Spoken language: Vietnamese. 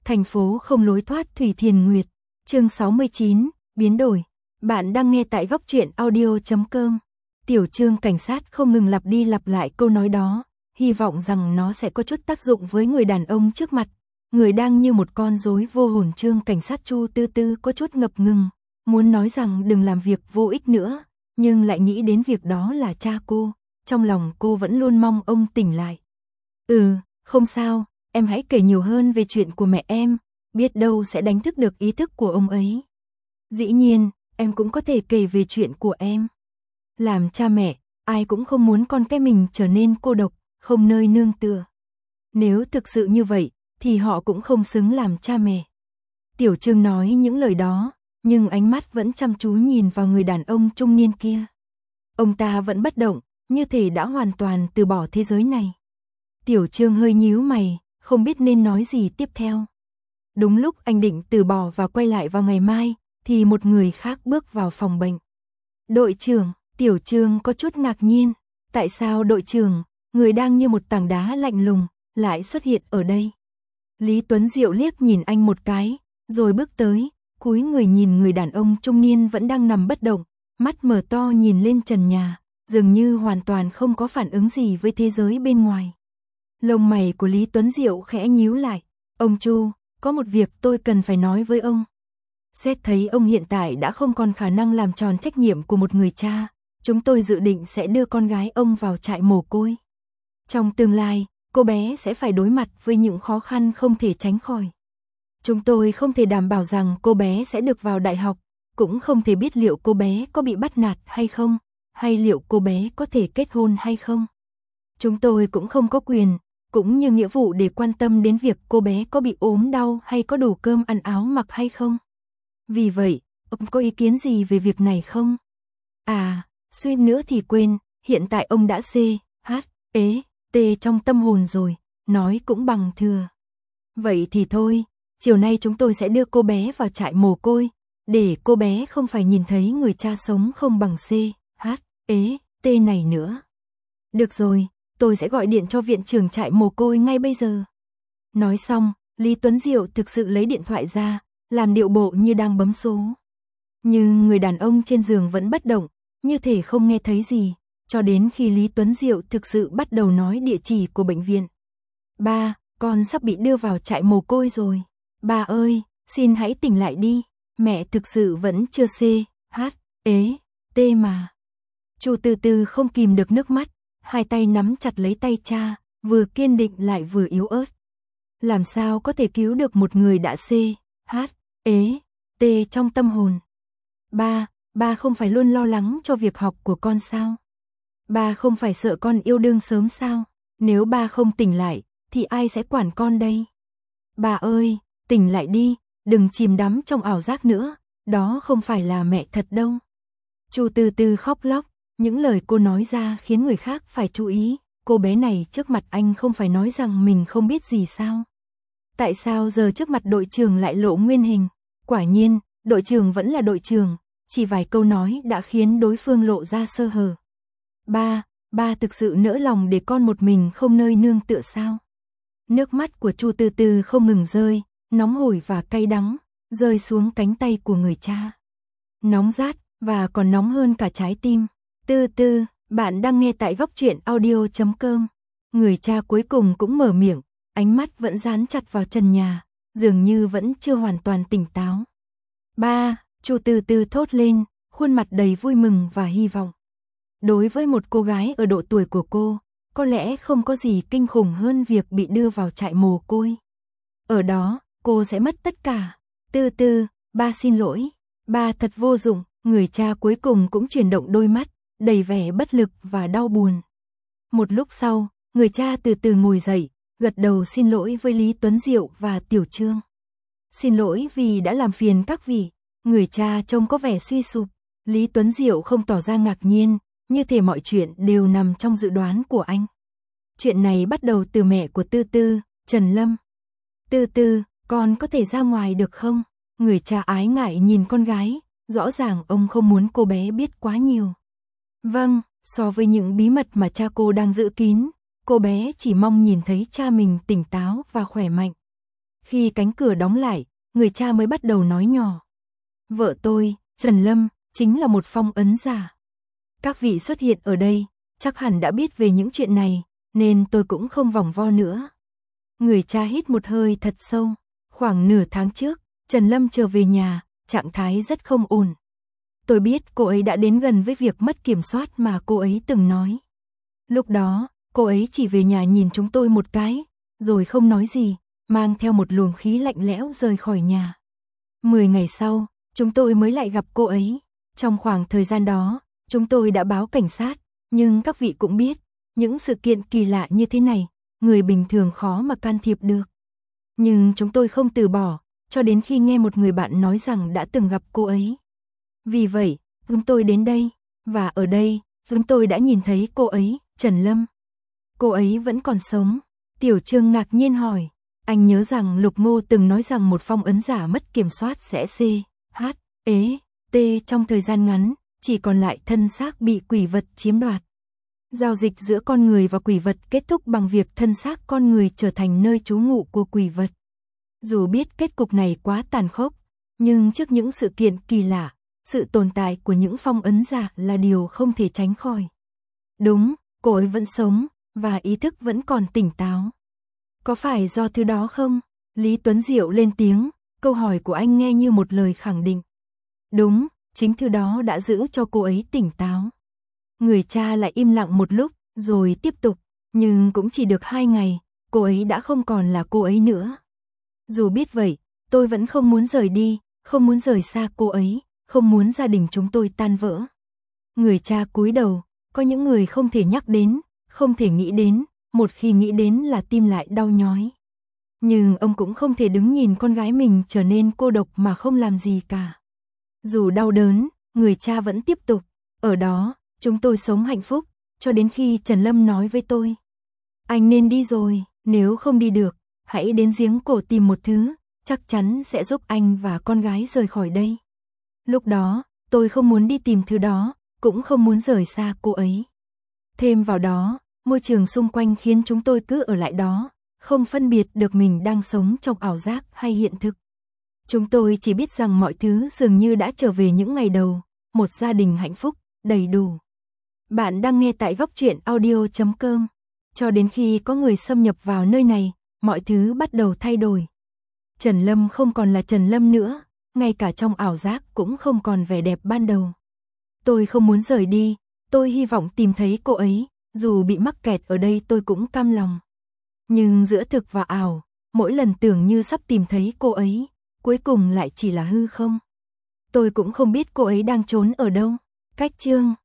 Thành phố không lối thoát Thủy Thiền Nguyệt. Chương 69, biến đổi. Bạn đang nghe tại góc truyện audio.com. Tiểu Trương cảnh sát không ngừng lặp đi lặp lại câu nói đó, hy vọng rằng nó sẽ có chút tác dụng với người đàn ông trước mặt. Người đang như một con rối vô hồn. Trương cảnh sát Chu Tư Tư có chút ngập ngừng, muốn nói rằng đừng làm việc vô ích nữa, nhưng lại nghĩ đến việc đó là cha cô, trong lòng cô vẫn luôn mong ông tỉnh lại. Không sao, em hãy kể nhiều hơn về chuyện của mẹ em, biết đâu sẽ đánh thức được ý thức của ông ấy. Dĩ nhiên, em cũng có thể kể về chuyện của em. Làm cha mẹ, ai cũng không muốn con cái mình trở nên cô độc, không nơi nương tựa. Nếu thực sự như vậy, thì họ cũng không xứng làm cha mẹ. Tiểu Trương nói những lời đó, nhưng ánh mắt vẫn chăm chú nhìn vào người đàn ông trung niên kia. Ông ta vẫn bất động, như thể đã hoàn toàn từ bỏ thế giới này. Tiểu Trương hơi nhíu mày, không biết nên nói gì tiếp theo. Đúng lúc anh định từ bỏ và quay lại vào ngày mai, thì một người khác bước vào phòng bệnh. Đội trưởng, Tiểu Trương có chút ngạc nhiên. Tại sao đội trưởng, người đang như một tảng đá lạnh lùng, lại xuất hiện ở đây? Lý Tuấn Diệu liếc nhìn anh một cái, rồi bước tới, cúi người nhìn người đàn ông trung niên vẫn đang nằm bất động, mắt mở to nhìn lên trần nhà, dường như hoàn toàn không có phản ứng gì với thế giới bên ngoài. Lông mày của Lý Tuấn Diệu khẽ nhíu lại. Ông Chu, có một việc tôi cần phải nói với ông. Xét thấy ông hiện tại đã không còn khả năng làm tròn trách nhiệm của một người cha, chúng tôi dự định sẽ đưa con gái ông vào trại mồ côi. Trong tương lai, cô bé sẽ phải đối mặt với những khó khăn không thể tránh khỏi. Chúng tôi không thể đảm bảo rằng cô bé sẽ được vào đại học, cũng không thể biết liệu cô bé có bị bắt nạt hay không, hay liệu cô bé có thể kết hôn hay không. Chúng tôi cũng không có quyền, cũng như nghĩa vụ để quan tâm đến việc cô bé có bị ốm đau hay có đủ cơm ăn áo mặc hay không. Vì vậy, ông có ý kiến gì về việc này không? Suýt nữa thì quên, hiện tại ông đã T trong tâm hồn rồi, nói cũng bằng thừa. Vậy thì thôi, chiều nay chúng tôi sẽ đưa cô bé vào trại mồ côi, để cô bé không phải nhìn thấy người cha sống không bằng T này nữa. Được rồi, tôi sẽ gọi điện cho viện trưởng trại mồ côi ngay bây giờ. Nói xong, Lý Tuấn Diệu thực sự lấy điện thoại ra, làm điệu bộ như đang bấm số. Nhưng người đàn ông trên giường vẫn bất động, như thể không nghe thấy gì, cho đến khi Lý Tuấn Diệu thực sự bắt đầu nói địa chỉ của bệnh viện. Ba, con sắp bị đưa vào trại mồ côi rồi. Ba ơi, xin hãy tỉnh lại đi, mẹ thực sự vẫn chưa T mà. Chu Tư Tư không kìm được nước mắt, hai tay nắm chặt lấy tay cha, vừa kiên định lại vừa yếu ớt. Làm sao có thể cứu được một người đã T trong tâm hồn? Ba không phải luôn lo lắng cho việc học của con sao? Ba không phải sợ con yêu đương sớm sao? Nếu ba không tỉnh lại, thì ai sẽ quản con đây? Ba ơi, tỉnh lại đi, đừng chìm đắm trong ảo giác nữa, đó không phải là mẹ thật đâu. Chu Tư Tư khóc lóc, những lời cô nói ra khiến người khác phải chú ý, cô bé này trước mặt anh không phải nói rằng mình không biết gì sao? Tại sao giờ trước mặt đội trưởng lại lộ nguyên hình? Quả nhiên, đội trưởng vẫn là đội trưởng, chỉ vài câu nói đã khiến đối phương lộ ra sơ hở. Ba thực sự nỡ lòng để con một mình không nơi nương tựa sao? Nước mắt của Chu Tư Tư không ngừng rơi, nóng hổi và cay đắng, rơi xuống cánh tay của người cha. Nóng rát, và còn nóng hơn cả trái tim. Tư Tư, bạn đang nghe tại góc truyện audio.com. Người cha cuối cùng cũng mở miệng, ánh mắt vẫn dán chặt vào trần nhà, dường như vẫn chưa hoàn toàn tỉnh táo. Ba, Chu Tư Tư thốt lên, khuôn mặt đầy vui mừng và hy vọng. Đối với một cô gái ở độ tuổi của cô, có lẽ không có gì kinh khủng hơn việc bị đưa vào trại mồ côi. Ở đó, cô sẽ mất tất cả. Tư Tư, ba xin lỗi, ba thật vô dụng. Người cha cuối cùng cũng chuyển động đôi mắt, đầy vẻ bất lực và đau buồn. Một lúc sau, người cha từ từ ngồi dậy, gật đầu xin lỗi với Lý Tuấn Diệu và Tiểu Trương. Xin lỗi vì đã làm phiền các vị. Người cha trông có vẻ suy sụp. Lý Tuấn Diệu không tỏ ra ngạc nhiên, như thể mọi chuyện đều nằm trong dự đoán của anh. Chuyện này bắt đầu từ mẹ của Tư Tư, Trần Lâm. Tư Tư, con có thể ra ngoài được không? Người cha ái ngại nhìn con gái, rõ ràng ông không muốn cô bé biết quá nhiều. Vâng, so với những bí mật mà cha cô đang giữ kín, cô bé chỉ mong nhìn thấy cha mình tỉnh táo và khỏe mạnh. Khi cánh cửa đóng lại, người cha mới bắt đầu nói nhỏ. Vợ tôi, Trần Lâm, chính là một phong ấn giả. Các vị xuất hiện ở đây, chắc hẳn đã biết về những chuyện này, nên tôi cũng không vòng vo nữa. Người cha hít một hơi thật sâu. Khoảng nửa tháng trước, Trần Lâm trở về nhà, trạng thái rất không ổn. Tôi biết cô ấy đã đến gần với việc mất kiểm soát mà cô ấy từng nói. Lúc đó, cô ấy chỉ về nhà nhìn chúng tôi một cái, rồi không nói gì, mang theo một luồng khí lạnh lẽo rời khỏi nhà. 10 ngày sau, chúng tôi mới lại gặp cô ấy. Trong khoảng thời gian đó, chúng tôi đã báo cảnh sát, nhưng các vị cũng biết, những sự kiện kỳ lạ như thế này, người bình thường khó mà can thiệp được. Nhưng chúng tôi không từ bỏ, cho đến khi nghe một người bạn nói rằng đã từng gặp cô ấy. Vì vậy, chúng tôi đến đây, và ở đây, chúng tôi đã nhìn thấy cô ấy, Trần Lâm. Cô ấy vẫn còn sống. Tiểu Trương ngạc nhiên hỏi, anh nhớ rằng Lục Ngô từng nói rằng một phong ấn giả mất kiểm soát sẽ T trong thời gian ngắn, chỉ còn lại thân xác bị quỷ vật chiếm đoạt. Giao dịch giữa con người và quỷ vật kết thúc bằng việc thân xác con người trở thành nơi trú ngụ của quỷ vật. Dù biết kết cục này quá tàn khốc, nhưng trước những sự kiện kỳ lạ, sự tồn tại của những phong ấn giả là điều không thể tránh khỏi. Đúng, cô ấy vẫn sống, và ý thức vẫn còn tỉnh táo. Có phải do thứ đó không? Lý Tuấn Diệu lên tiếng, câu hỏi của anh nghe như một lời khẳng định. Đúng, chính thứ đó đã giữ cho cô ấy tỉnh táo. Người cha lại im lặng một lúc, rồi tiếp tục, nhưng cũng chỉ được 2 ngày, cô ấy đã không còn là cô ấy nữa. Dù biết vậy, tôi vẫn không muốn rời đi, không muốn rời xa cô ấy, không muốn gia đình chúng tôi tan vỡ. Người cha cúi đầu, có những người không thể nhắc đến, không thể nghĩ đến, một khi nghĩ đến là tim lại đau nhói. Nhưng ông cũng không thể đứng nhìn con gái mình trở nên cô độc mà không làm gì cả. Dù đau đớn, người cha vẫn tiếp tục, ở đó, chúng tôi sống hạnh phúc, cho đến khi Trần Lâm nói với tôi. Anh nên đi rồi, nếu không đi được, hãy đến giếng cổ tìm một thứ, chắc chắn sẽ giúp anh và con gái rời khỏi đây. Lúc đó, tôi không muốn đi tìm thứ đó, cũng không muốn rời xa cô ấy. Thêm vào đó, môi trường xung quanh khiến chúng tôi cứ ở lại đó, không phân biệt được mình đang sống trong ảo giác hay hiện thực. Chúng tôi chỉ biết rằng mọi thứ dường như đã trở về những ngày đầu, một gia đình hạnh phúc, đầy đủ. Bạn đang nghe tại Góc Truyện Audio.com. Cho đến khi có người xâm nhập vào nơi này, mọi thứ bắt đầu thay đổi. Trần Lâm không còn là Trần Lâm nữa, ngay cả trong ảo giác cũng không còn vẻ đẹp ban đầu. Tôi không muốn rời đi, tôi hy vọng tìm thấy cô ấy, dù bị mắc kẹt ở đây tôi cũng cam lòng. Nhưng giữa thực và ảo, mỗi lần tưởng như sắp tìm thấy cô ấy, cuối cùng lại chỉ là hư không. Tôi cũng không biết cô ấy đang trốn ở đâu. Cách chương